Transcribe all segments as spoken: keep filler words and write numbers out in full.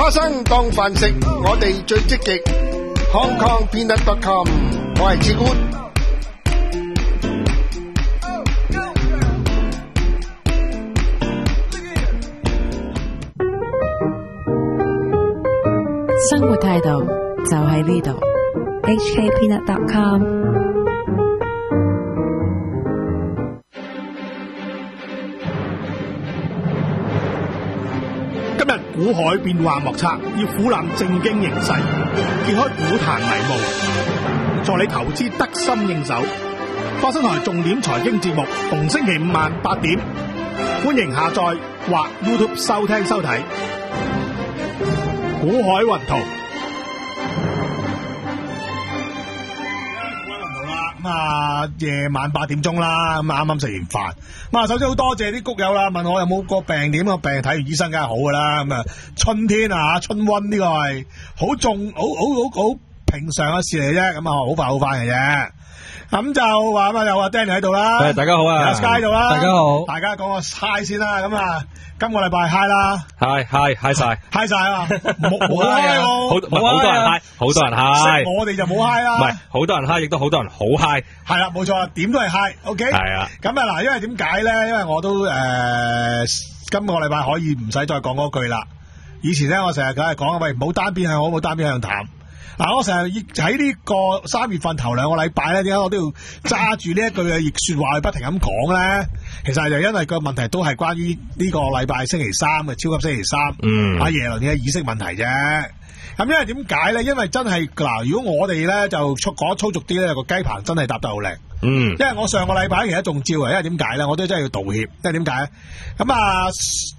花生當飯食，我哋最積極。Hong Kong Peanut dot com， 我係志官。 生活態度就喺呢度。 H K Peanut dot com。 今日股海變幻莫測，要俯瞰正經形勢，揭開股壇迷霧，助你投資得心應手。花生台重點財經節目，逢星期五晚八點，歡迎下載或 YouTube 收聽收睇。股海雲圖。咁啊，夜晚八點鐘啦，咁啊啱啱食完飯。咁啊，首先好多謝啲谷友啦，問我有冇個病點啊？病睇完醫生梗係好噶啦。咁啊，春天啊，春溫呢個係好重，好好好好平常嘅事嚟啫。咁啊，好快好快嘅啫。咁就話咁啊，有阿 Danny 喺度啦。 誒，大家好啊。 有 Sky 喺度啦。 大家好。 大家講個 hi 先啦。咁啊，今個禮拜 hi 啦。 hi hi hi 晒 hi 晒啊！冇冇 hi 啊！ 好好多人 hi，好多人 hi。 我哋就冇 hi 啦。 唔係，好多人 hi，亦都好多人好 hi。 係啦，冇錯，點都係 hi。OK。係啊。咁啊嗱，因為點解咧？因為我都誒，今個禮拜可以唔使再講嗰句啦。以前咧，我成日梗係講，喂，唔好單邊向好，唔好單邊向淡。嗱，我成日喺呢個三月份頭兩個禮拜咧，點解我都要揸住呢一句嘅熱說話去不停咁講咧？其實就因為個問題都係關於呢個禮拜星期三嘅超級星期三，嗯，阿耶倫嘅議息問題啫。咁因為點解咧？因為真係嗱，如果我哋咧就粗講粗俗啲咧，個雞棚真係搭得好靚，嗯。因為我上個禮拜其實中招啊，因為點解咧？我都真係要道歉，因為點解咧？咁啊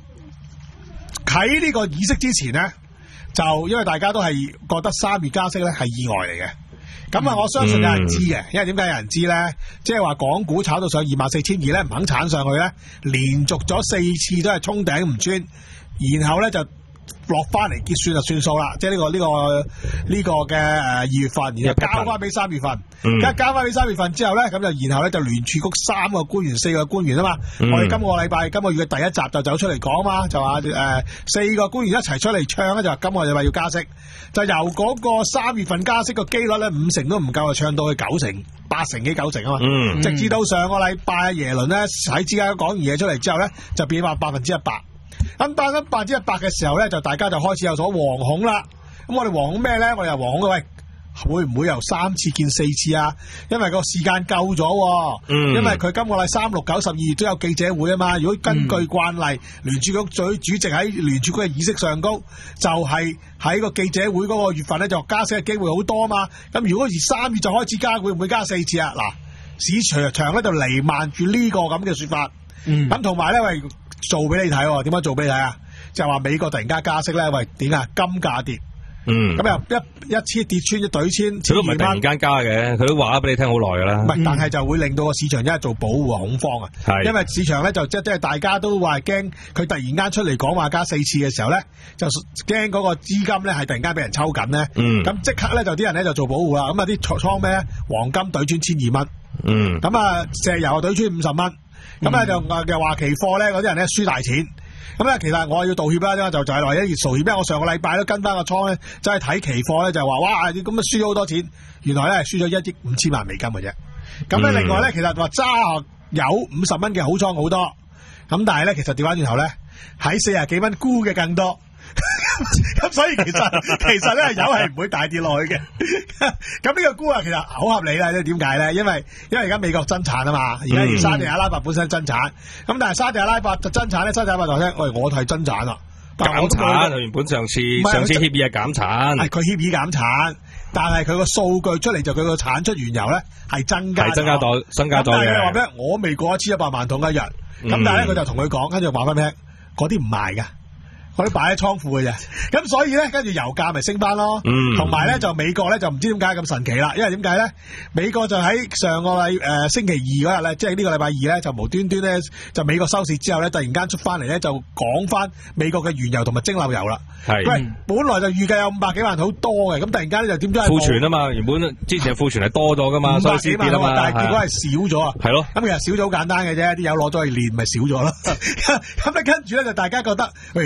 喺呢個議息之前咧。就因為大家都係覺得三月加息咧係意外嚟嘅，咁啊我相信有人知嘅，因為點解有人知咧？即係話港股炒到上二萬四千二咧，唔肯鏟上去咧，連續咗四次都係衝頂唔穿，然後咧就落翻嚟結算就算數啦，即係呢個呢、呢個呢、呢個嘅誒二月份，然後交翻俾三月份，而家、嗯、交翻俾三月份之後咧，咁就然後咧就聯儲局三個官員、四個官員啊嘛，嗯、我哋今個禮拜今個月嘅第一集就走出嚟講嘛，就話誒、呃、四個官員一齊出嚟唱咧，就話今個禮拜要加息，就由嗰個三月份加息個機率咧五成都唔夠，就唱到去九成、八成幾九成啊嘛，嗯、直至到上個禮拜耶倫咧喺之間講完嘢出嚟之後咧，就變翻百分之一百。咁到咗百分之一百嘅時候咧，就大家就開始有所惶恐啦。咁我哋惶恐咩咧？我哋又惶恐喂，會唔會由三次見四次啊？因為個時間夠咗，嗯、因為佢今個禮三六九十二月都有記者會啊嘛。如果根據慣例，聯儲、嗯、局主主席喺聯儲局嘅議息上高，就係、是、喺個記者會嗰個月份咧，就加息嘅機會好多啊嘛。咁如果而三月就開始加，會唔會加四次啊？嗱，市場場咧就瀰漫住呢個咁嘅說法。咁同埋咧，喂。做俾你睇，點樣做俾你睇啊？就係話美國突然間加息咧，喂，點啊？金價跌，嗯，咁又一一千跌穿一懟千， 佢都唔係突然間加嘅，佢都話咗俾你聽好耐噶啦。唔係， 但係就會令到個市場一係做保護恐慌啊。係，因為市場咧就即即係大家都話驚佢突然間出嚟講話加四次嘅時候咧，就驚嗰個資金咧係突然間俾人抽緊咧。嗯，咁即刻咧就啲人咧就做保護啦。咁啊啲倉咩咧？黃金懟穿千二蚊。嗯，咁啊石油懟穿五十蚊。咁咧、嗯、就又話期貨咧嗰啲人咧輸大錢，咁咧其實我要道歉啦，就就係為咗要道歉，因為我上個禮拜都跟翻個倉咧，就係睇期貨咧就話哇，咁啊輸咗好多錢，原來咧係輸咗一億五千萬美金嘅啫。咁咧、嗯、另外咧其實話揸有五十蚊嘅好倉好多，咁但係咧其實調翻轉頭咧喺四十幾蚊沽嘅更多。咁所以其實其實咧油係唔會大跌落去嘅。咁呢個沽啊其實好合理啦，即係點解咧？因為因為而家美國增產啊嘛，而家沙地阿拉伯本身增產，咁但係沙地阿拉伯就增產咧，沙地阿拉伯話聽，喂，我係增產啦， 減產，原本上次上次協議係減產，係佢協議減產，但係佢個數據出嚟就佢個產出原油咧係增加， 係增加咗，增加咗嘅。 但係佢話咩？我未過一千一百萬桶一日，咁、嗯、但係咧佢就同佢講，跟住話翻俾你聽，嗰啲唔賣噶。我啲擺喺倉庫嘅啫，咁所以咧，跟住油價咪升翻咯。同埋咧就美國咧就唔知點解咁神奇啦，因為點解咧？美國就喺上個禮誒、呃、星期二嗰日咧，即係呢個禮拜二咧，就無端端咧就美國收市之後咧，突然間出翻嚟咧就講翻美國嘅原油同埋蒸餾油啦。係，喂，本來就預計有五百幾萬好多嘅，咁突然間咧就點解？庫存啊嘛，原本之前庫存係多咗噶嘛，所以先跌啊嘛， 但係結果係少咗啊。係咯，咁其實少咗好簡單嘅啫，啲油攞咗去煉咪少咗咯。咁咧跟住咧就大家覺得，喂，跟住。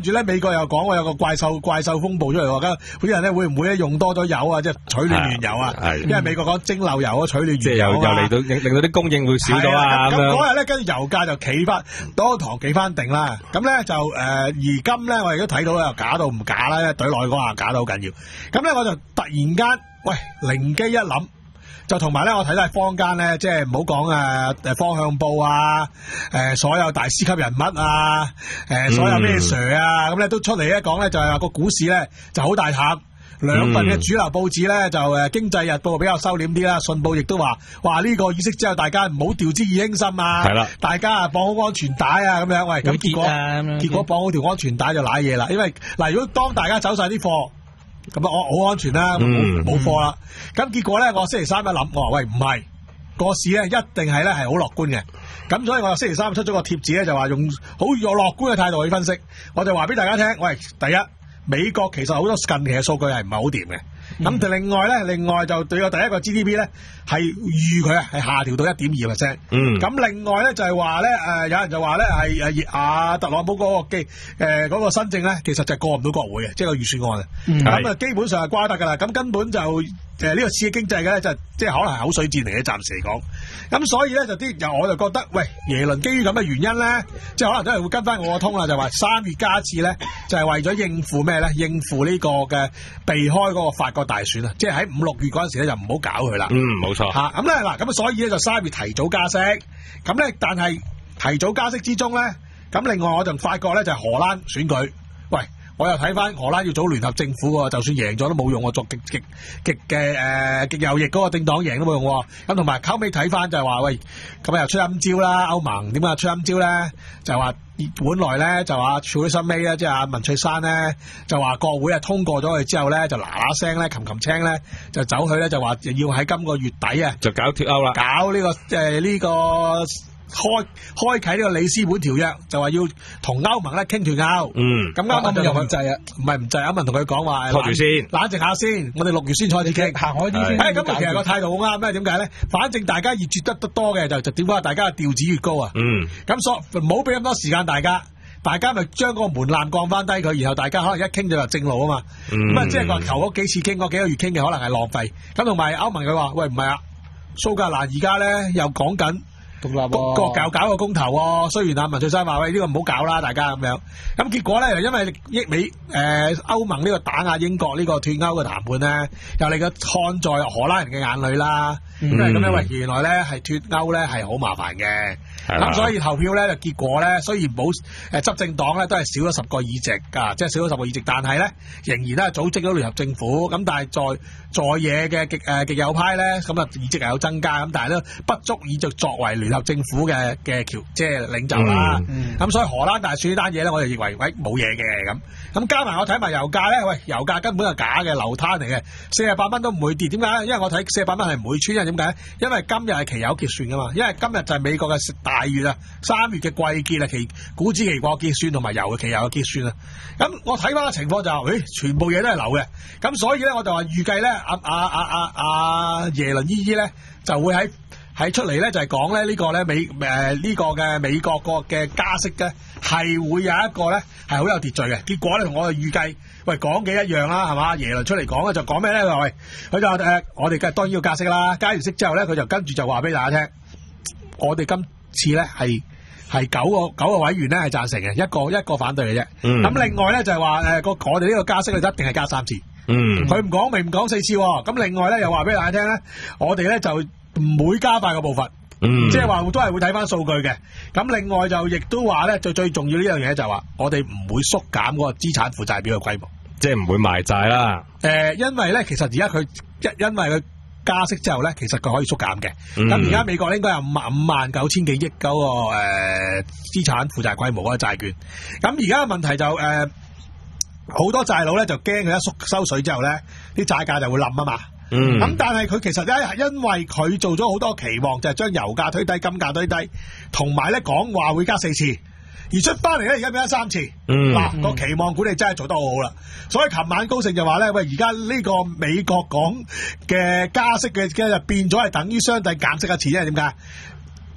住咧，美國又講話有個怪獸怪獸風暴出嚟喎，咁嗰啲人咧會唔會咧用多咗油啊？即係取暖原油啊？因為美國講蒸餾油啊，取暖原油啊，即係又又嚟到令令到啲供應會少咗啊咁樣。咁嗰日咧，跟住油價就企翻，當堂企翻定啦。咁咧就誒、呃，而今咧我哋都睇到又假到唔假啦，懟落去嗰下假到好緊要。咁咧我就突然間，喂，靈機一諗。就同埋咧，我睇到坊間咧，即係唔好講誒誒方向報啊，誒、呃、所有大師級人物啊，誒、呃、所有咩 Sir 啊，咁咧都出嚟咧講咧，就係話個股市咧就好大淡。兩份嘅主流報紙咧就誒經濟日報比較收斂啲啦，信報亦都話話呢個議息之後，大家唔好掉之以輕心啊，係啦，大家啊綁好安全帶啊咁樣，喂，咁結果結果綁好條安全帶就瀨嘢啦，因為嗱，如果當大家走晒啲貨。咁啊，我好安全啦，冇冇貨啦。咁結果咧，我星期三一諗，我話喂，唔係個市咧，一定係咧係好樂觀嘅。咁所以我星期三出咗個貼紙咧，就話用好用樂觀嘅態度去分析。我就話俾大家聽，喂，第一，美國其實好多近期嘅數據係唔係好掂嘅。咁就、嗯、另外咧，另外就對個第一個 G D P 咧係預佢啊係下調到一點二 percent。嗯。咁另外咧就係話咧誒，有人就話咧係誒阿特朗普嗰個基誒嗰個新政咧，其實就係過唔到國會嘅，即係個預算案啊。咁啊、嗯，基本上係瓜得㗎啦。咁根本就誒呢、呃這個刺激經濟嘅咧，就即係可能係口水戰嚟嘅，暫時嚟講。咁所以咧就啲又我就覺得，喂，耶倫基於咁嘅原因咧，即係可能都係會跟翻我個通啦，就話三月加次咧，就係、是、為咗應付咩咧？應付呢個嘅避開嗰個法國大選啊！即係喺五六月嗰陣時咧，就唔好搞佢啦。嗯，冇錯。嚇咁咧嗱，咁啊所以咧就三月提早加息。咁咧，但係提早加息之中咧，咁另外我就發覺咧就係荷蘭選舉，喂。我又睇翻荷蘭要組聯合政府喎，就算贏咗都冇用喎，作極極極嘅誒極右翼嗰個政黨贏都冇用喎。咁同埋後尾睇翻就係話，喂，咁又出陰招啦，歐盟點解出陰招咧？就係話本來咧就話 Theresa May 咧，即係阿文翠珊咧，就話國會啊通過咗佢之後咧，就嗱嗱聲咧，擒擒青咧，就走去咧就話要喺今個月底啊，就搞脫歐啦，搞呢、呢個誒呢、呃呢個。開開啟呢個里斯本條約，就話要同歐盟咧傾脫歐。嗯，咁歐盟就唔制啊，唔係唔制，歐盟同佢講話，拖住先，冷靜下先，我哋六月先開始傾，行開啲先。誒，咁其實個態度好啱咩？點解咧？反正大家熱絕得得多嘅，就就點解大家嘅調子越高啊？嗯，咁所唔好俾咁多時間大家，大家咪將嗰個門檻降翻低佢，然後大家可能一傾就話正路啊嘛。咁啊、嗯，即係話頭嗰幾次傾嗰幾個月傾嘅可能係浪費。咁同埋歐盟佢話，喂，唔係啊，蘇格蘭而家咧又講緊。獨立喎，國教搞個公投喎，雖然阿文翠珊話喂呢個唔好搞啦，大家咁樣，咁結果咧又因為益美誒歐盟呢個打壓英國呢個脫歐嘅談判咧，又嚟個看在荷蘭人嘅眼裏啦，因為咁樣喂原來咧係脫歐咧係好麻煩嘅，咁所以投票咧就結果咧雖然冇誒執政黨咧都係少咗十個議席㗎，即係少咗十個議席，但係咧仍然咧組織咗聯合政府，咁但係在在野嘅極誒極右派咧咁啊議席係有增加，咁但係咧不足以就作為聯合政府嘅嘅橋即係領袖啦，咁、嗯嗯、所以荷蘭大選呢單嘢咧，我就認為喂冇嘢嘅咁，咁加埋我睇埋油價咧，喂油價根本係假嘅流攤嚟嘅，四十八蚊都唔會跌，點解咧？因為我睇四十八蚊係唔會穿，因為點解？因為今日係期油結算噶嘛，因為今日就係美國嘅大月啊，三月嘅季結啊，期股指期貨結算同埋油嘅期油嘅結算啊，咁我睇翻個情況就係、是，誒全部嘢都係流嘅，咁所以咧我就話預計咧阿阿阿阿阿耶倫姨姨咧就會喺。喺出嚟咧就係講咧呢個咧美誒呢、呃這個嘅美國個嘅加息咧係會有一個咧係好有秩序嘅，結果咧同我哋預計喂講嘅一樣啦，係嘛？耶倫出嚟講咧就講咩咧？佢話喂，佢就誒、呃、我哋梗係當然要加息啦，加完息之後咧佢就跟住就話俾大家聽，我哋今次咧係係九個九個委員咧係贊成嘅，一個一個反對嘅啫。咁、嗯、另外咧就係話誒個我哋呢個加息咧一定係加三次。嗯，佢唔講明唔講四次、哦，咁另外咧又話俾大家聽咧，我哋咧就唔會加快個步伐，嗯、即係話都係會睇翻數據嘅。咁另外就亦都話咧最最重要呢樣嘢就係話，我哋唔會縮減嗰個資產負債表嘅規模，即係唔會賣債啦。誒、呃，因為咧其實而家佢一因為佢加息之後咧，其實佢可以縮減嘅。咁而家美國應該有五萬五萬九千幾億嗰個誒資產負債規模嗰個債券。咁而家嘅問題就誒。呃好多債佬咧就驚佢一縮收水之後咧，啲債價就會冧啊嘛。咁、嗯、但係佢其實因因為佢做咗好多期望，就係、是、將油價推低、金價推低，同埋咧講話會加四次，而出翻嚟咧而家變咗三次。嗱、嗯，個、啊、期望管理真係做得好好啦。所以琴晚高盛就話咧，喂，而家呢個美國講嘅加息嘅嘅就變咗係等於相對減息一次，因為點解？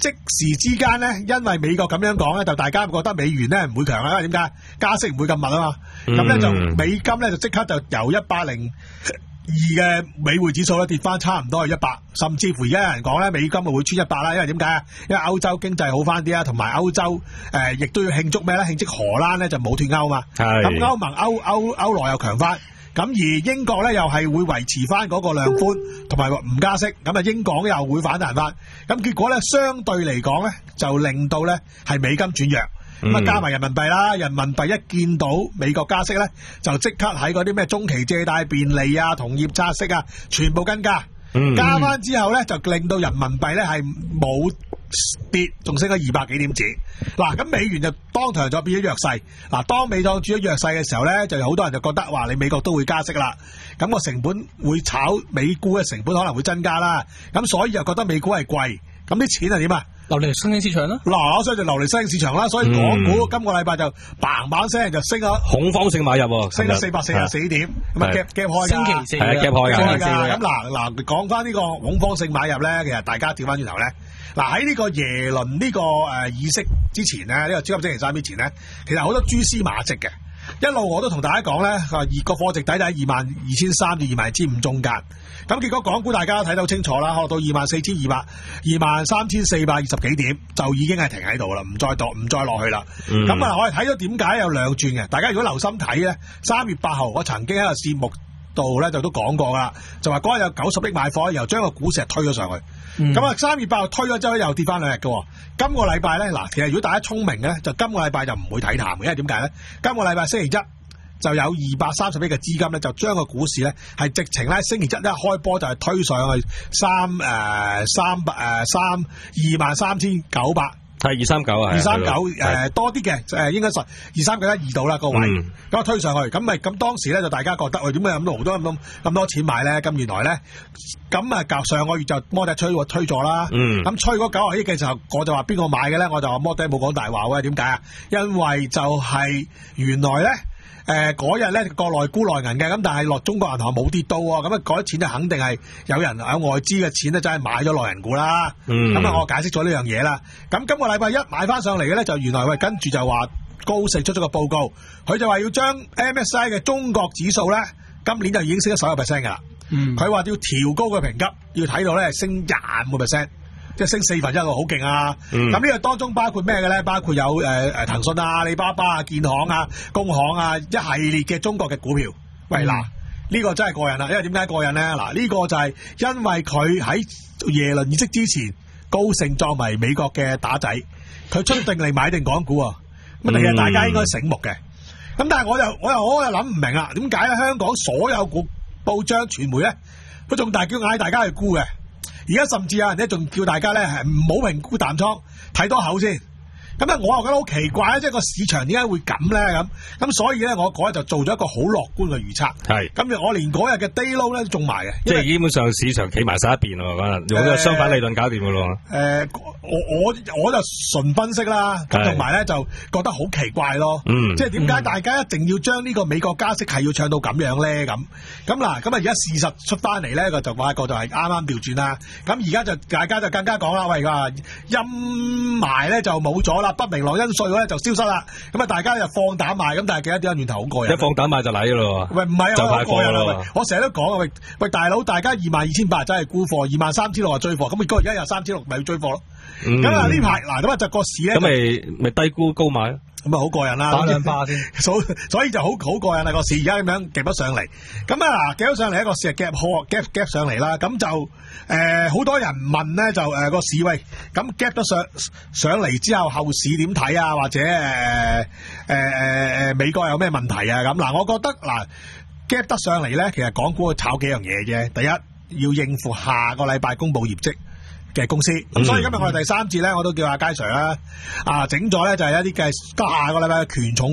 即時之間咧，因為美國咁樣講咧，就大家覺得美元咧唔會強啦，因為點解？加息唔會咁密啊嘛。咁咧、嗯、就美金咧就即刻就由一百零二嘅美匯指數咧跌翻差唔多係一百，甚至乎而家有人講咧美金啊會穿一百啦，因為點解啊？因為歐洲經濟好翻啲啊，同埋歐洲誒亦、呃、都要慶祝咩咧？慶祝荷蘭咧就冇脫歐嘛，咁歐盟歐歐歐羅又強翻，咁而英國咧又係會維持翻嗰個量寬同埋唔加息，咁啊英鎊又會反彈翻，咁結果咧相對嚟講咧就令到咧係美金轉弱。咁啊，加埋人民幣啦，人民幣一見到美國加息咧，就即刻喺嗰啲咩中期借貸便利啊、同業拆息啊，全部跟加。嗯、加翻之後咧，就令到人民幣咧係冇跌，仲升咗二百幾點子。嗱，咁美元就當場就變咗弱勢。嗱，當美國轉咗弱勢嘅時候咧，就有好多人就覺得話你美國都會加息啦，咁、個成本會炒美股嘅成本可能會增加啦，咁所以又覺得美股係貴，咁啲錢係點啊？ 流嚟新興市場啦， 嗱，所以就流嚟新興市場啦，所以港股今個禮拜就嘭嘭聲就升咗， 恐慌性買入， 升咗四百四十四點，咁啊夾夾開㗎， 星期四係啊夾開㗎， 咁嗱嗱講翻呢個恐慌性買入咧，其實大家調翻轉頭咧，嗱喺呢個耶倫呢個誒議息之前咧，呢、呢個超級星期三之前咧，其實好多蛛絲馬跡嘅，一路我都同大家講咧，二個貨值底底二萬二千三至二萬二千五中間。咁結果港股大家都睇到清楚啦，可到二萬四千二百、二萬三千四百二十幾點就已經係停喺度啦，唔再度唔再落去啦。咁啊、嗯，我哋睇咗點解有兩轉嘅？大家如果留心睇咧，三月八號我曾經喺個節目度咧就都講過啦，就話嗰日有九十億買貨，又將個股市推咗上去。咁啊、嗯，三月八號推咗之後又跌翻兩日嘅。今個禮拜咧，嗱，其實如果大家聰明咧，就今個禮拜就唔會睇淡嘅，因為點解咧？今個禮拜星期一就有二百三十億嘅資金咧，就將個股市咧係直情咧星期一一開波就係推上去三誒三百誒三二萬三千九百， 係二三九啊， 二三九誒多啲嘅誒應該十二三九一二度啦個位，咁啊、嗯、推上去，咁咪咁當時咧就大家覺得喂點解咁多好多咁多咁多錢買咧？咁原來咧咁啊舊上個月就摩底吹推咗啦，咁、嗯、吹嗰九十億嘅時候，我就話邊個買嘅咧？我就話摩底冇講大話喎，點解啊？因為就係原來咧。誒嗰日咧國內沽內銀嘅，咁但係落中國銀行冇跌到喎，咁啊嗰啲錢就肯定係有人有外資嘅錢咧，真係買咗內銀股啦。咁啊、嗯，我解釋咗呢樣嘢啦。咁今個禮拜一買翻上嚟嘅咧，就原來喂跟住就話高盛出咗個報告，佢就話要將 M S I 嘅中國指數咧，今年就已經升咗十一個 percent 㗎啦。佢話、嗯、要調高個評級，要睇到咧升廿五個 percent。即係升四分一喎，好勁啊！咁呢個當中包括咩嘅咧？包括有誒誒騰訊啊、阿里巴巴啊、建行啊、工行啊一系列嘅中國嘅股票。喂嗱，呢、嗯、個真係過癮啦！因為點解過癮咧？嗱，呢、這個就係因為佢喺耶倫議息之前，高盛作為美國嘅打仔，佢出定嚟買定港股啊！咁其實大家應該醒目嘅。咁但係我又我又我又諗唔明啊！點解咧？香港所有股報章傳媒咧，佢仲大叫嗌大家去沽嘅。而家甚至有人咧，仲叫大家咧係唔好評估淡倉，睇多口先。咁啊，我又覺得好奇怪啊！即係個市場點解會咁咧？咁咁所以咧，我嗰日就做咗一個好樂觀嘅預測。係是。咁我連嗰日嘅 day low 咧都中埋嘅。即係基本上市場企埋晒一邊咯，嗰日用個相反理論搞掂嘅咯。誒、呃，我我我就純分析啦，咁同埋咧就覺得好奇怪咯。嗯。即係點解大家一定要將呢個美國加息係要唱到咁樣咧？咁咁嗱，咁啊而家事實出翻嚟咧，個就發覺就係啱啱調轉啦。咁而家就大家就更加講啦，喂，話陰霾咧就冇咗啦。不明朗因素咧就消失啦，咁啊大家就放膽買，咁但係記得點解轉頭好過癮？一放膽買就嚟噶咯，喂唔係啊，就派貨咯。我成日都講啊，喂喂大佬，大家二萬二千八真係沽貨，二萬三千六話追貨，咁如果而家有三千六，咪要追貨咯。咁啊呢排嗱咁啊就個市咧，咁咪咪低沽高買咯。咁啊好過癮啦，打兩巴先，所所以就好好過癮啦個市，而家咁樣夾得上嚟，咁啊嗱夾咗上嚟一個市係夾貨夾夾上嚟啦，咁就誒好多人問咧就誒個市喂，咁夾得上上嚟之後後市點睇啊？或者誒誒誒誒美國有咩問題啊？咁嗱，我覺得嗱夾得上嚟咧，其實港股炒幾樣嘢啫，第一要應付下個禮拜公布業績嘅公司，咁、嗯、所以今日我哋第三節咧，我都叫阿佳 Sir 啦，啊整咗咧就係一啲嘅下個禮拜嘅權重股啊，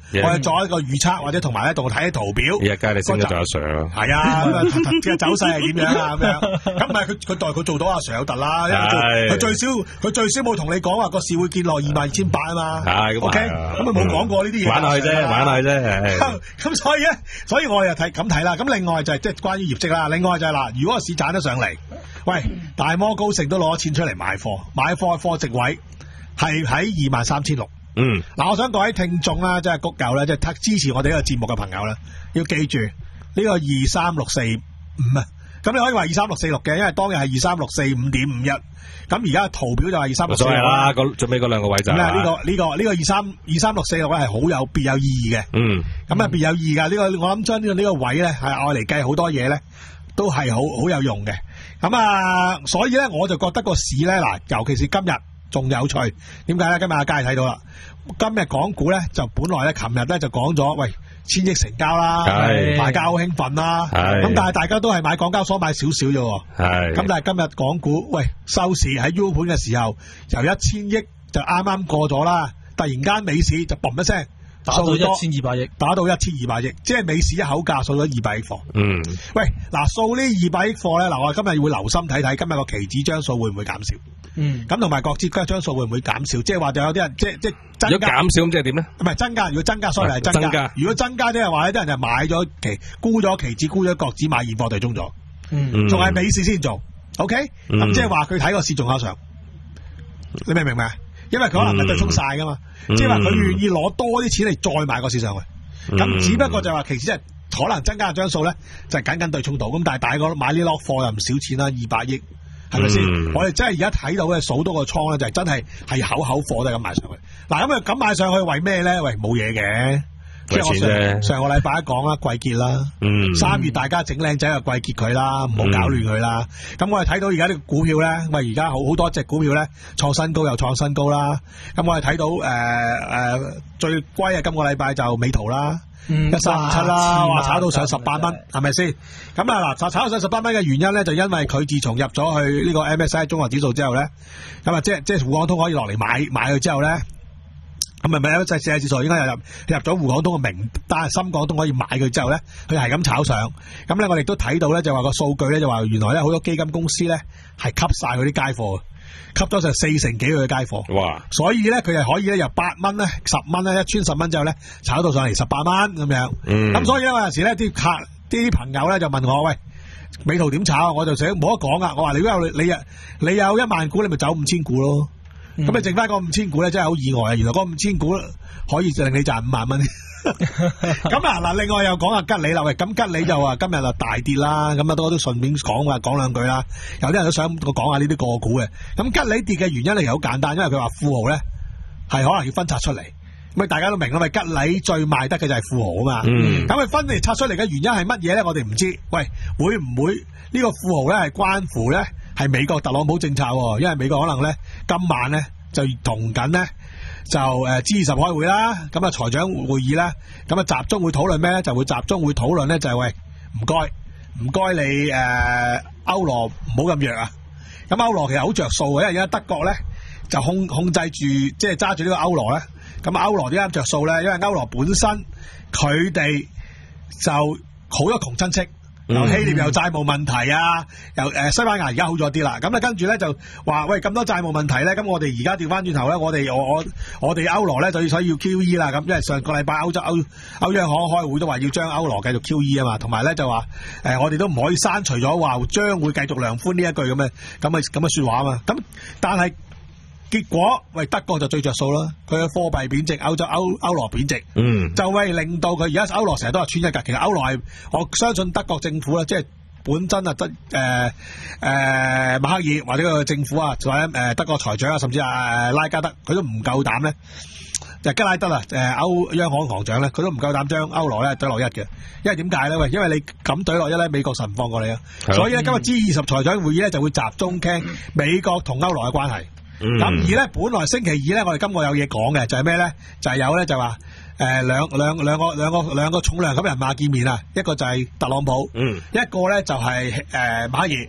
我哋作一個預測，或者同埋咧，同睇啲圖表。 而家街你升咗做阿 Sir 咯。 係啊，咁啊，嘅走勢係點樣啊？咁樣咁唔係佢佢代佢做到阿 Sir 有突啦，因為佢最少佢最少冇同你講話個市會見落二萬二千八啊嘛。 係咁 OK，咁啊冇講過呢啲嘢。 玩下去啫，玩下去啫。 咁所以咧，所以我又睇咁睇啦。咁另外就係即係關於業績啦。另外就係嗱，如果個市賺得上嚟，喂，大摩高盛都攞錢出嚟買貨，買貨嘅貨值位係喺二萬三千六。 嗯， 嗱，我想各位聽眾啦，即係谷友咧，即係支持我哋呢個節目嘅朋友咧，要記住呢個二三六四五啊。咁你可以話二三六四六嘅，因為當日係二三六四五點五一。咁而家圖表就係二三六四六啦。 最尾嗰兩個位就係。 咁呢個呢個呢個二三二三六四六咧係好有別有意義嘅。嗯。咁啊別有意義㗎，呢個我諗將呢個呢個位咧係愛嚟計好多嘢咧，都係好好有用嘅。咁啊，所以咧我就覺得個市咧嗱，尤其是今日仲有趣。點解咧？今日阿佳睇到啦，今日港股咧就本來咧，琴日咧就講咗，喂，千億成交啦，大家好興奮啦。咁但係大家都係買港交所買少少啫。係。咁但係今日港股，喂，收市喺 U 盤嘅時候，由一千億就啱啱過咗啦，突然間美市就嘣一聲。 打到一千二百億， 打到一千二百億，即係美市一口價掃咗二百億貨。嗯，喂，嗱，掃呢二百億貨咧，嗱，我今日會留心睇睇今日個期指張數會唔會減少？嗯，咁同埋國指嘅張數會唔會減少？即係話就有啲人即係即係增加。 如果減少咁即係點咧？ 唔係增加，如果增加，sorry係增加。增加。如果增加即係話咧，啲人就買咗期沽咗期指，沽咗國指，買現貨對沖咗。嗯，仲係美市先做。OK，咁即係話佢睇個市仲有上。你明唔明啊？因為佢可能係對沖晒噶嘛，嗯、即係話佢願意攞多啲錢嚟再買個市上去，咁、嗯、只不過就話其實即係可能增加嘅張數咧，就係僅僅對沖到，咁但係大個買呢落貨又唔少錢啦，二百億係咪先？嗯、我哋真係而家睇到嘅數多個倉咧，就係真係係口口貨都係咁買上去。嗱，咁啊咁買上去為咩咧？喂，冇嘢嘅。即係我上上個禮拜一講啦，季結啦，三、嗯、月大家整靚仔就季結佢啦，唔好搞亂佢啦。咁、嗯、我哋睇到而家啲股票咧，喂，而家好好多隻股票咧創新高又創新高啦。咁我哋睇到誒誒、呃、最貴啊，今個禮拜就美圖啦，一三五七啦，話炒到上十八蚊，係咪先？咁啊嗱，炒炒到上十八蚊嘅原因咧，就因為佢自從入咗去呢個 M S C I 綜合指數之後咧，咁啊即係即係滬港通可以落嚟買買佢之後咧。咁咪咪有隻四大指數應該有入入咗滬港通嘅名單，深港通可以買佢之後咧，佢係咁炒上。咁咧我哋都睇到咧，就話個數據咧就話原來咧好多基金公司咧係吸晒佢啲街貨，吸咗成四成幾佢嘅街貨。哇！所以咧佢係可以咧由八蚊咧十蚊咧一穿十蚊之後咧炒到上嚟十八蚊咁樣。嗯。咁所以咧有陣時咧啲客啲朋友咧就問我，喂，美圖點炒？我就想冇得講啊！我話你如果有你你你有一萬股，你咪走五千股咯。咁你、嗯、剩翻嗰五千股咧，真係好意外啊！原來嗰五千股可以令你賺五萬蚊。咁啊嗱，另外又講下吉利啦，喂，咁吉利就話今日就大跌啦，咁啊都都順便講啊，講兩句啦。有啲人都想我講下呢啲個股嘅。咁吉利跌嘅原因咧，好簡單，因為佢話富豪咧係可能要分拆出嚟。咁大家都明啦，咪吉利最賣得嘅就係富豪啊嘛。咁佢、嗯、分嚟拆出嚟嘅原因係乜嘢咧？我哋唔知。喂，會唔會呢個富豪咧係關乎咧？係美國特朗普政策，因為美國可能咧今晚咧就同緊咧就誒 G 二十開會啦，咁啊財長會議啦，咁啊集中會討論咩咧？就會集中會討論咧就係、是、喂唔該唔該你誒、呃、歐羅唔好咁弱啊！咁歐羅其實好着數嘅，因為而家德國咧就控控制住即係揸住呢個歐羅咧，咁歐羅點解着數咧？因為歐羅本身佢哋就好多窮親戚。由希臘又債務問題啊，由誒、呃、西班牙而家好咗啲啦，咁咧跟住咧就話喂咁多債務問題咧，咁我哋而家調翻轉頭咧，我哋我我我哋歐羅咧就要所以要 Q E 啦，咁因為上個禮拜歐洲歐歐央行開會都話要將歐羅繼續 Q E 啊嘛，同埋咧就話誒、呃、我哋都唔可以刪除咗話將會繼續量寬呢一句咁嘅咁嘅咁嘅說話啊嘛，咁但係。結果喂德國就最着數啦，佢嘅貨幣貶值，歐洲歐歐羅貶值，嗯，就會令到佢而家歐羅成日都係穿一格。其實歐羅係我相信德國政府咧，即係本身啊德誒誒默克爾或者個政府啊，或者誒德國財長啊，甚至係拉加德，佢都唔夠膽咧，就係吉拉德啊，誒歐央行行長咧，佢都唔夠膽將歐羅咧懟落一嘅，因為點解咧？喂，因為你咁懟落一咧，美國實唔放過你啊，的所以咧今日 G 二十財長會議咧就會集中傾美國同歐羅嘅關係。咁、嗯、而咧，本來星期二咧，我哋今個有嘢講嘅，就係咩咧？就係、是、有咧，就話誒兩兩兩個兩個兩個重量級人馬見面啊，一個就係特朗普，嗯，一個咧就係誒馬爾。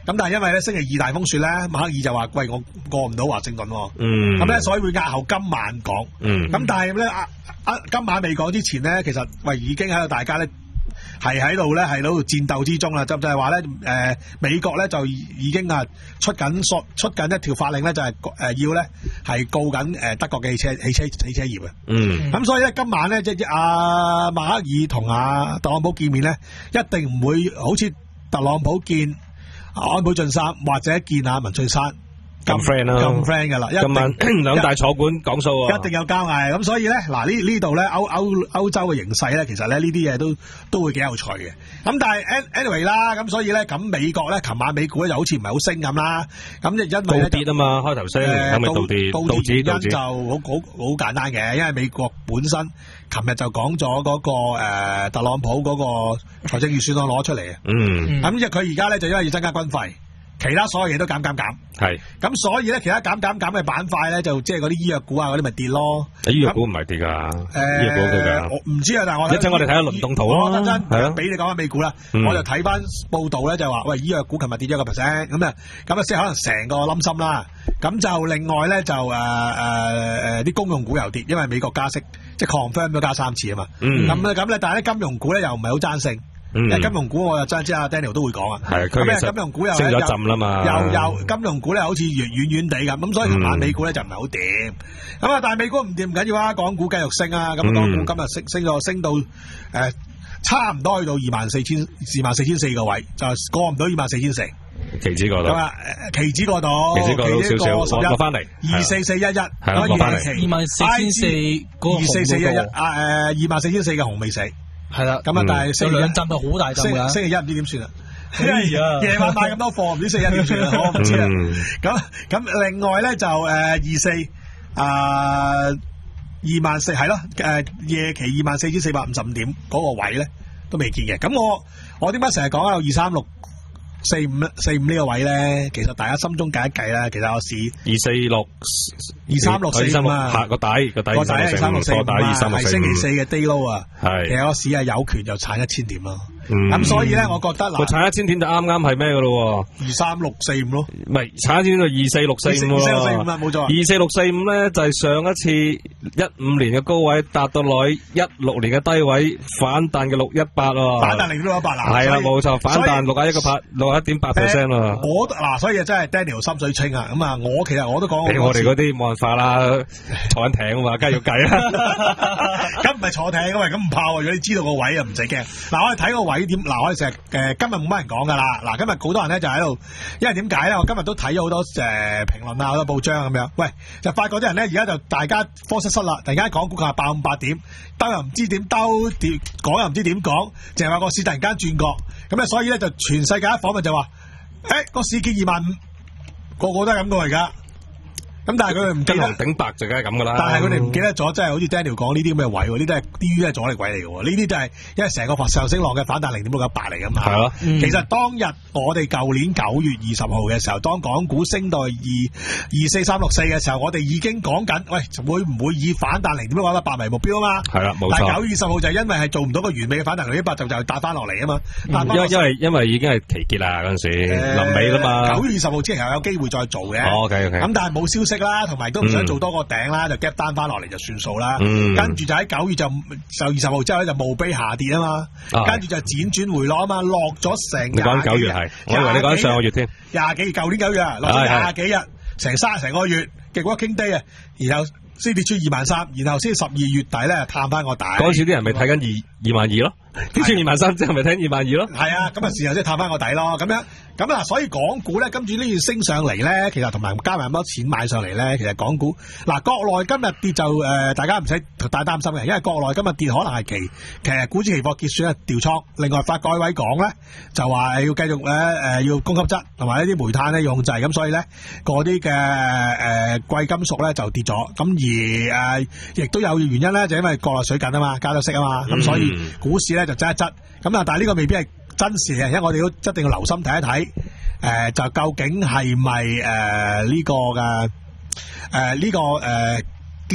咁但係因為咧星期二大風雪咧，默克爾就話：喂，我過唔到華盛頓喎。 嗯。 咁咧，所以會押後今晚講。 嗯。 咁但係咧，啊啊，今晚未講之前咧，其實喂已經喺度大家咧。係喺度咧，係喺度戰鬥之中啦，就就係話咧，誒、呃，美國咧就已經啊出緊出緊一條法令咧，就係、是、誒、呃、要咧係告緊誒德國嘅汽車汽車汽車業啊。嗯。咁所以咧今晚咧即係阿默克爾同阿特朗普見面咧，一定唔會好似特朗普見安倍晉三或者見阿文翠珊。 咁 friend 啦， 咁 friend 噶啦， 今晚兩大坐館講數啊， 一定有交嗌。咁所以咧，嗱呢呢度咧歐歐歐洲嘅形勢咧，其實咧呢啲嘢都都會幾有趣嘅。咁但係 anyway 啦，咁所以咧咁美國咧，琴晚美股咧就好似唔係好升咁啦。咁就因為倒跌啊嘛，開頭升，係咪倒跌？ 倒跌原因就好好好簡單嘅，因為美國本身琴日就講咗嗰個誒特朗普嗰個財政預算案攞出嚟啊。嗯。咁即係佢而家咧就因為要增加軍費。其他所有嘢都減減減，係咁所以咧，其他減減減嘅板塊咧，就即係嗰啲醫藥股啊，嗰啲咪跌咯。醫藥股唔係跌噶，誒，醫藥股嘅，我唔知啊，但係我一陣我哋睇下輪動圖咯。我等陣俾你講下美股啦，我就睇翻報道咧，就話喂，醫藥股琴日跌咗一個 percent，咁啊，咁啊，即係可能成個冧心啦。咁就另外咧就誒誒誒啲公用股又跌，因為美國加息，即係 confirm 咗加三次啊嘛。咁咧咁咧，但係咧金融股咧又唔係好爭勝。嗯，金融股我又真係知阿 Daniel 都會講啊，係佢其實金融股又升咗浸啦嘛，又又金融股咧好似遠遠遠地咁，咁所以琴晚美股咧就唔係好掂，咁啊但係美股唔掂唔緊要啊，港股繼續升啊，咁港股今日升升咗升到誒差唔多去到二萬四千二萬四千四個位，就過唔到二萬四千四，期指嗰度，咁啊期指嗰度，期指嗰度少少落翻嚟，二四四一一，係落翻嚟，二萬四千四嗰個二四四一一啊誒二萬四千四嘅紅未死。係啦，咁啊，但係有兩浸到好大浸噶，星期一唔知點算啊？因為夜晚買咁多貨，唔知星期一點算啊？我唔知啊。咁咁另外咧就誒二四啊二萬四係咯，誒夜期二萬四千四百五十五點嗰個位咧都未見嘅。咁我我點解成日講有二三六四五四五呢個位咧？其實大家心中計一計啦，其實我市二四六二三六四五啊，下個底個底個底係三六四五啊，係星期四嘅 day low 啊，係其實個市係有權就撐一千點咯。咁所以咧，我覺得嗱，佢撐一千點就啱啱係咩噶咯？二三六四五咯，唔係撐一千點就二四六四五喎，二四六四五啊，冇錯。二四六四五咧就係上一次一五年嘅高位達到落去一六年嘅低位反彈嘅六一八喎，反彈零點六一八啊，係啦冇錯，反彈六啊一個八六一點八 percent 喎。我嗱，所以真係 Daniel 心水清啊。咁啊，我其實我都講，我哋嗰啲冇辦法啦，坐緊艇啊嘛，梗係要計啦。咁唔係坐艇噶嘛，咁唔怕喎。如果你知道個位啊，唔使驚。嗱，我哋睇個位。點嗱？我哋成日誒今日冇乜人講噶啦。嗱，今日好多人咧就喺度，因為點解咧？我今日都睇咗好多誒評論啊，好多報章咁樣。喂，就發覺啲人咧而家就大家科失失啦，突然間講股價爆五百點，兜又唔知點兜，講又唔知點講，淨係話個市突然間轉角。咁啊，所以咧就全世界一訪問就話，誒個市見二萬五，個個都係咁講而家。咁但係佢哋唔記得頂白就梗係咁噶啦。但係佢哋唔記得咗，真係好似 Daniel 講呢啲咁嘅位，呢啲係啲都係阻力位嚟嘅。呢啲就係因為成個上升浪嘅反彈零點六九八嚟噶嘛。係咯。其實當日我哋舊年九月二十號嘅時候，當港股升到二二四三六四嘅時候，我哋已經講緊，喂，會唔會以反彈零點六九八為目標啊嘛？係啦，冇錯。但係九月二十號就係因為係做唔到個完美嘅反彈零點八，就就打翻落嚟啊嘛。因為因為因為已經係期結啦嗰陣時，臨尾啦嘛。九月二十號之後有機會再做嘅。哦 OK OK。咁但係冇消息啦，同埋都唔想做多個頂啦，嗯、就 gap 單翻落嚟就算數啦。嗯、跟住就喺九月就就二十號之後咧就墓碑下跌啊嘛，啊跟住就輾轉回落啊嘛，落咗成你講九月係，我以為你講上個月添，廿幾舊年九月啊，落咗廿幾日，成三成個月嘅 working day 啊，然後先跌出二萬三，然後先十二月底咧探翻個底。嗰陣時啲人咪睇緊二二萬二咯，跌穿二萬三之後咪睇二萬二咯。係啊，咁啊時候先探翻個底咯，咁樣。咁啊，所以港股咧，跟住呢段升上嚟咧，其實同埋加埋咁多錢買上嚟咧，其實港股嗱國內今日跌就誒、呃，大家唔使太擔心嘅，因為國內今日跌可能係期其實股指期貨結算係調倉。另外發改委講咧，就話要繼續咧誒、呃、要供給側同埋呢啲煤炭咧要控制，咁所以咧嗰啲嘅誒貴金屬咧就跌咗。咁而誒亦、呃、都有原因咧，就因為國內水緊啊嘛，加咗息啊嘛，咁、嗯、所以股市咧就側一側。咁啊，但係呢個未必係真事嘅，因為我哋都一定要留心睇一睇，誒、呃，就究竟係咪誒呢個嘅誒呢個誒、呃、結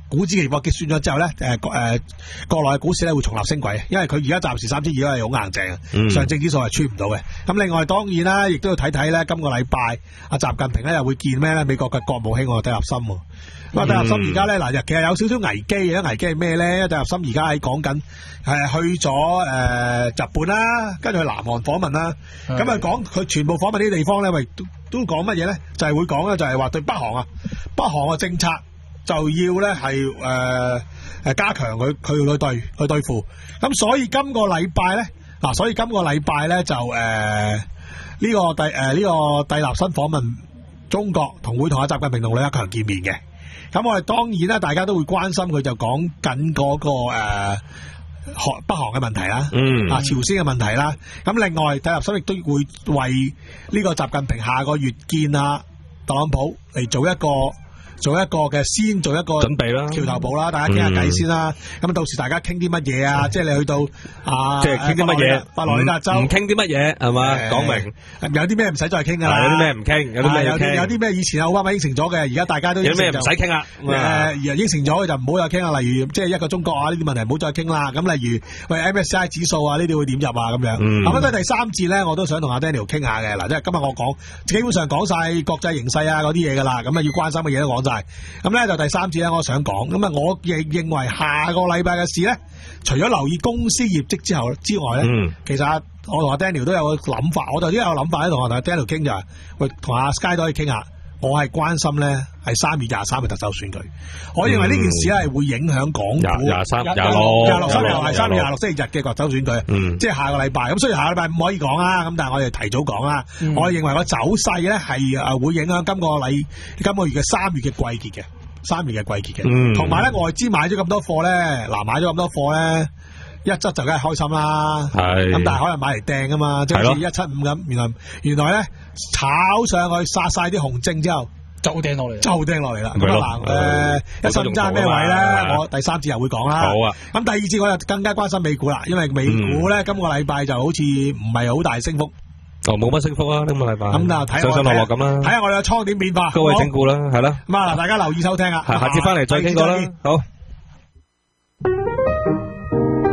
股指期貨結算咗之後咧，誒誒國內嘅股市咧會重立升軌，因為佢而家暫時三千二係好硬淨啊， 嗯、 上證指數係穿唔到嘅。咁另外當然啦，亦都要睇睇咧，今個禮拜阿習近平咧又會見咩咧？美國嘅國務卿戴立森。咁啊，戴立森而家咧嗱，其實有少少危機嘅，危機係咩咧？戴立森而家喺講緊係去咗誒、呃、日本啦，跟住去南韓訪問啦。咁啊講佢全部訪問啲地方咧，喂都都講乜嘢咧？就係、是、會講咧，就係話對北韓啊，北韓嘅政策就要咧係誒誒加強佢佢去對去對付。咁所以今個禮拜咧嗱，所以今個禮拜咧就誒呢、呃這個第誒呢、呃這個戴立森訪問中國，同會同阿習近平同李克強見面嘅。咁我哋當然啦，大家都會關心佢就講緊嗰個誒韓北韓嘅問題啦， 嗯啊朝鮮嘅問題啦。咁另外戴立森亦都會為呢個習近平下個月見啊特朗普嚟做一個做一個嘅先做一個準備啦， 橋頭堡啦，大家傾下偈先啦。咁、嗯、到時大家傾啲乜嘢啊？即係你去到啊， 即係傾啲乜嘢？ 佛羅里達州唔傾啲乜嘢係嘛？講明有啲咩唔使再傾噶啦， 有啲咩唔傾，有啲咩要傾， 有啲咩以前奧巴馬應承咗嘅，而家大家都有咩唔使傾啦。 誒，應承咗就唔好再傾啦。例如即係一個中國啊呢啲問題唔好再傾啦。咁例如喂 M S C I 指數啊呢啲會點入啊咁樣。咁喺、嗯、第三節咧，我都想同阿 Daniel 傾下嘅。嗱，即係今日我講基本上講晒國際形勢啊嗰啲嘢噶啦，咁啊要關心嘅嘢都講晒。咁咧。就第三節咧，我想講咁啊，我亦認為下個禮拜嘅事咧，除咗留意公司業績之後之外咧，嗯、其實我同阿 Daniel 都有個諗法，我頭先有個諗法咧，同阿 Daniel 傾就係、是，喂，同阿 Sky 都可以傾下。我係關心咧，係三月廿三嘅特首選舉。我認為呢件事咧係會影響港股廿三、廿六、廿六、三月又係三月廿六星期日嘅特首選舉， 嗯、 即係下個禮拜。咁雖然下個禮拜唔可以講啦，咁但係我哋提早講啦。嗯、我認為個走勢咧係誒會影響今個禮今個月嘅三月嘅季結嘅。三月嘅季結嘅，同埋咧外資買咗咁多貨咧，嗱買咗咁多貨咧，一則就梗係開心啦，係咁但係可能買嚟掟啊嘛，即係好似一七五咁，原來原來咧炒上去殺晒啲紅證之後， 就掟落嚟， 就掟落嚟啦。咁啊嗱，誒一七五爭咩位咧？我第三節又會講啦。好啊，咁第二節我就更加關心美股啦，因為美股咧今個禮拜就好似唔係好大升幅。 哦，冇乜升幅啊，今個禮拜咁啊，睇上上落落咁啦，睇下我哋嘅倉點變化，高位整固啦，係啦。咁啊，大家留意收聽啊，下次翻嚟再傾過啦，好。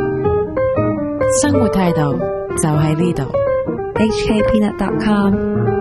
生活態度就喺呢度。 H K Peanut dot com